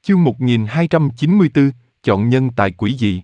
Chương 1294, chọn nhân tài quỷ dị.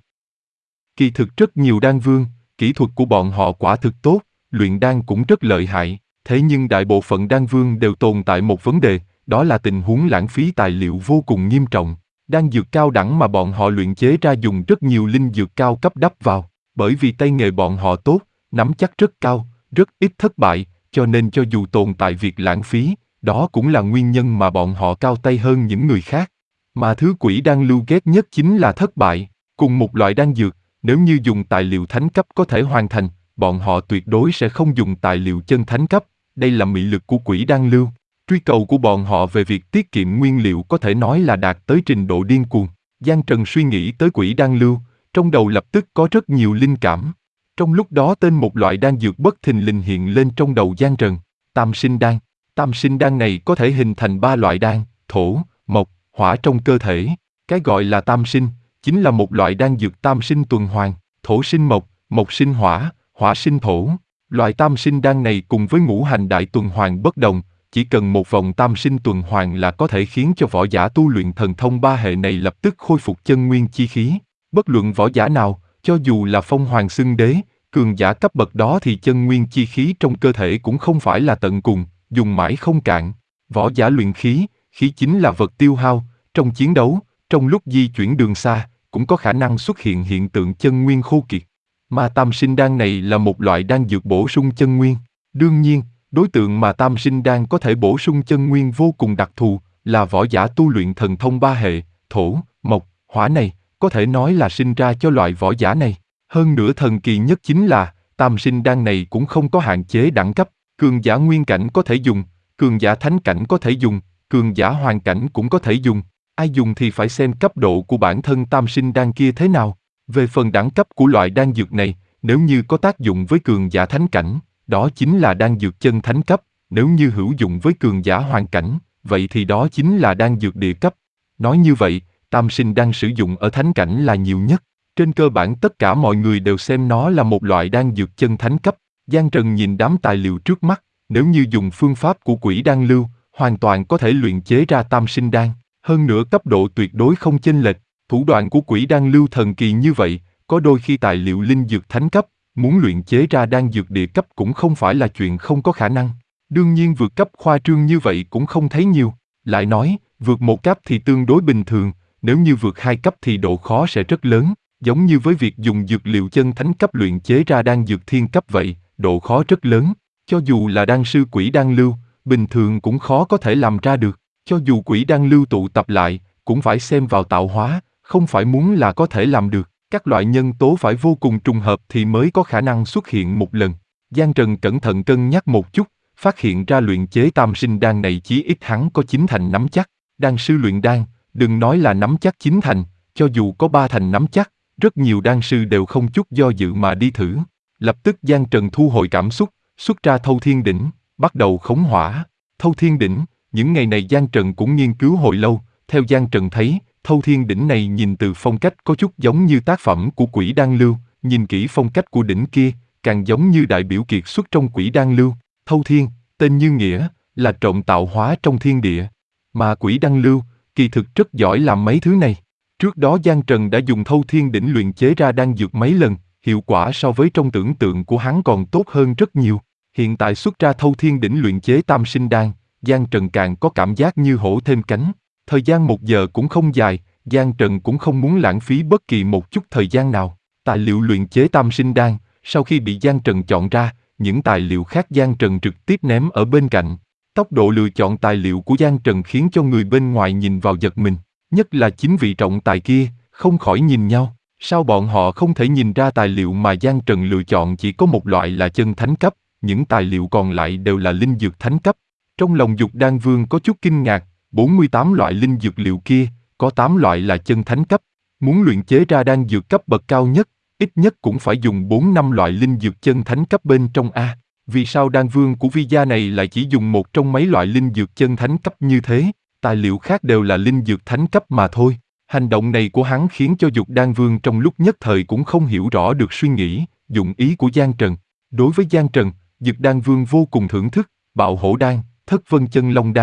Kỳ thực rất nhiều đan vương, kỹ thuật của bọn họ quả thực tốt, luyện đan cũng rất lợi hại, thế nhưng đại bộ phận đan vương đều tồn tại một vấn đề, đó là tình huống lãng phí tài liệu vô cùng nghiêm trọng. Đan dược cao đẳng mà bọn họ luyện chế ra dùng rất nhiều linh dược cao cấp đắp vào, bởi vì tay nghề bọn họ tốt, nắm chắc rất cao, rất ít thất bại, cho nên cho dù tồn tại việc lãng phí, đó cũng là nguyên nhân mà bọn họ cao tay hơn những người khác. Mà thứ quỷ đan lưu ghét nhất chính là thất bại. Cùng một loại đan dược, nếu như dùng tài liệu thánh cấp có thể hoàn thành, bọn họ tuyệt đối sẽ không dùng tài liệu chân thánh cấp. Đây là mị lực của quỷ đan lưu. Truy cầu của bọn họ về việc tiết kiệm nguyên liệu có thể nói là đạt tới trình độ điên cuồng. Giang Trần suy nghĩ tới quỷ đan lưu, trong đầu lập tức có rất nhiều linh cảm. Trong lúc đó tên một loại đan dược bất thình lình hiện lên trong đầu Giang Trần, Tam Sinh Đan. Tam Sinh Đan này có thể hình thành 3 loại đan, thổ, mộc, hỏa trong cơ thể. Cái gọi là tam sinh, chính là một loại đan dược tam sinh tuần hoàn, thổ sinh mộc, mộc sinh hỏa, hỏa sinh thổ. Loại tam sinh đan này cùng với ngũ hành đại tuần hoàn bất đồng, chỉ cần một vòng tam sinh tuần hoàn là có thể khiến cho võ giả tu luyện thần thông 3 hệ này lập tức khôi phục chân nguyên chi khí. Bất luận võ giả nào, cho dù là phong hoàng xưng đế, cường giả cấp bậc đó thì chân nguyên chi khí trong cơ thể cũng không phải là tận cùng, dùng mãi không cạn. Võ giả luyện khí, khí chính là vật tiêu hao, trong chiến đấu, trong lúc di chuyển đường xa, cũng có khả năng xuất hiện hiện tượng chân nguyên khô kiệt. Mà tam sinh đan này là một loại đan dược bổ sung chân nguyên. Đương nhiên, đối tượng mà tam sinh đan có thể bổ sung chân nguyên vô cùng đặc thù, là võ giả tu luyện thần thông 3 hệ, thổ, mộc, hỏa này, có thể nói là sinh ra cho loại võ giả này. Hơn nữa thần kỳ nhất chính là, tam sinh đan này cũng không có hạn chế đẳng cấp, cường giả nguyên cảnh có thể dùng, cường giả thánh cảnh có thể dùng, cường giả hoàn cảnh cũng có thể dùng. Ai dùng thì phải xem cấp độ của bản thân tam sinh đan kia thế nào. Về phần đẳng cấp của loại đan dược này, nếu như có tác dụng với cường giả thánh cảnh, đó chính là đan dược chân thánh cấp, nếu như hữu dụng với cường giả hoàn cảnh, vậy thì đó chính là đan dược địa cấp. Nói như vậy, tam sinh đan sử dụng ở thánh cảnh là nhiều nhất. Trên cơ bản tất cả mọi người đều xem nó là một loại đan dược chân thánh cấp. Giang Trần nhìn đám tài liệu trước mắt, nếu như dùng phương pháp của quỷ đan lưu, hoàn toàn có thể luyện chế ra tam sinh đan. Hơn nữa cấp độ tuyệt đối không chênh lệch, thủ đoạn của quỷ đan lưu thần kỳ như vậy, có đôi khi tài liệu linh dược thánh cấp, muốn luyện chế ra đan dược địa cấp cũng không phải là chuyện không có khả năng. Đương nhiên vượt cấp khoa trương như vậy cũng không thấy nhiều. Lại nói, vượt 1 cấp thì tương đối bình thường, nếu như vượt 2 cấp thì độ khó sẽ rất lớn, giống như với việc dùng dược liệu chân thánh cấp luyện chế ra đan dược thiên cấp vậy, độ khó rất lớn. Cho dù là đan sư quỷ đan lưu, bình thường cũng khó có thể làm ra được. Cho dù quỷ đan lưu tụ tập lại, cũng phải xem vào tạo hóa, không phải muốn là có thể làm được. Các loại nhân tố phải vô cùng trùng hợp thì mới có khả năng xuất hiện một lần. Giang Trần cẩn thận cân nhắc một chút, phát hiện ra luyện chế tam sinh đan này chí ít hắn có 9 thành nắm chắc. Đan sư luyện đan, đừng nói là nắm chắc 9 thành, cho dù có 3 thành nắm chắc, rất nhiều đan sư đều không chút do dự mà đi thử. Lập tức Giang Trần thu hồi cảm xúc, xuất ra Thâu Thiên Đỉnh, bắt đầu khống hỏa. Thâu Thiên Đỉnh, những ngày này Giang Trần cũng nghiên cứu hồi lâu, theo Giang Trần thấy, Thâu Thiên Đỉnh này nhìn từ phong cách có chút giống như tác phẩm của quỷ đan lưu, nhìn kỹ phong cách của đỉnh kia, càng giống như đại biểu kiệt xuất trong quỷ đan lưu. Thâu Thiên, tên như nghĩa, là trộm tạo hóa trong thiên địa. Mà quỷ đan lưu, kỳ thực rất giỏi làm mấy thứ này. Trước đó Giang Trần đã dùng Thâu Thiên Đỉnh luyện chế ra đan dược mấy lần, hiệu quả so với trong tưởng tượng của hắn còn tốt hơn rất nhiều. Hiện tại xuất ra Thâu Thiên Đỉnh luyện chế tam sinh đan, Giang Trần càng có cảm giác như hổ thêm cánh. Thời gian 1 giờ cũng không dài, Giang Trần cũng không muốn lãng phí bất kỳ một chút thời gian nào. Tài liệu luyện chế tam sinh đan, sau khi bị Giang Trần chọn ra, những tài liệu khác Giang Trần trực tiếp ném ở bên cạnh. Tốc độ lựa chọn tài liệu của Giang Trần khiến cho người bên ngoài nhìn vào giật mình, nhất là 9 vị trọng tài kia, không khỏi nhìn nhau. Sao bọn họ không thể nhìn ra tài liệu mà Giang Trần lựa chọn chỉ có một loại là chân thánh cấp, những tài liệu còn lại đều là linh dược thánh cấp. Trong lòng Dục Đan Vương có chút kinh ngạc, 48 loại linh dược liệu kia, có 8 loại là chân thánh cấp. Muốn luyện chế ra đan dược cấp bậc cao nhất, ít nhất cũng phải dùng 4-5 loại linh dược chân thánh cấp bên trong A. Vì sao Đan Vương của Vi gia này lại chỉ dùng một trong mấy loại linh dược chân thánh cấp như thế? Tài liệu khác đều là linh dược thánh cấp mà thôi. Hành động này của hắn khiến cho Dục Đan Vương trong lúc nhất thời cũng không hiểu rõ được suy nghĩ, dụng ý của Giang Trần. Đối với Giang Trần, Dục Đan Vương vô cùng thưởng thức, Bạo Hổ Đan, Thất Vân Chân Long Đan,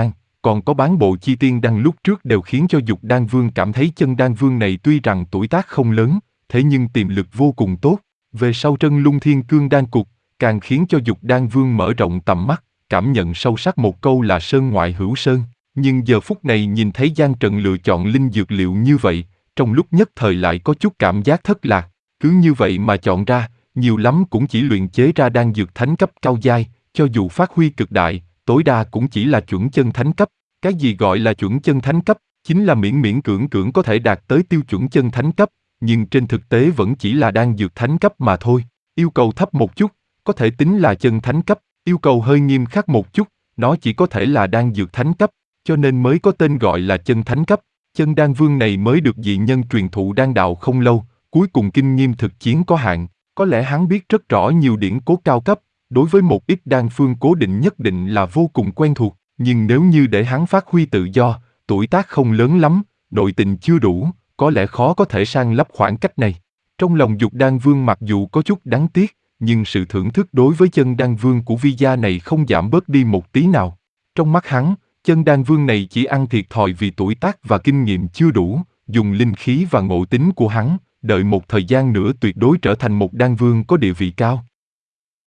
còn có bán bộ chi tiên đan lúc trước đều khiến cho Dục Đan Vương cảm thấy chân đan vương này tuy rằng tuổi tác không lớn, thế nhưng tiềm lực vô cùng tốt. Về sau Trân Lung Thiên Cương Đan Cục, càng khiến cho Dục Đan Vương mở rộng tầm mắt, cảm nhận sâu sắc một câu là sơn ngoại hữu sơn. Nhưng giờ phút này nhìn thấy Giang Trần lựa chọn linh dược liệu như vậy, trong lúc nhất thời lại có chút cảm giác thất lạc. Cứ như vậy mà chọn ra, nhiều lắm cũng chỉ luyện chế ra đan dược thánh cấp cao giai, cho dù phát huy cực đại, tối đa cũng chỉ là chuẩn chân thánh cấp. Cái gì gọi là chuẩn chân thánh cấp, chính là miễn miễn cưỡng cưỡng có thể đạt tới tiêu chuẩn chân thánh cấp, nhưng trên thực tế vẫn chỉ là đan dược thánh cấp mà thôi. Yêu cầu thấp một chút, có thể tính là chân thánh cấp, yêu cầu hơi nghiêm khắc một chút, nó chỉ có thể là đan dược thánh cấp, cho nên mới có tên gọi là chân thánh cấp. Chân đan vương này mới được dị nhân truyền thụ đan đạo không lâu, cuối cùng kinh nghiệm thực chiến có hạn, có lẽ hắn biết rất rõ nhiều điển cố cao cấp, đối với một ít đan phương cố định nhất định là vô cùng quen thuộc, nhưng nếu như để hắn phát huy tự do, tuổi tác không lớn lắm, nội tình chưa đủ, có lẽ khó có thể san lấp khoảng cách này. Trong lòng Dục Đan Vương mặc dù có chút đáng tiếc, nhưng sự thưởng thức đối với chân đan vương của Vi gia này không giảm bớt đi một tí nào. Trong mắt hắn, chân đan vương này chỉ ăn thiệt thòi vì tuổi tác và kinh nghiệm chưa đủ, dùng linh khí và ngộ tính của hắn, đợi một thời gian nữa tuyệt đối trở thành một đan vương có địa vị cao.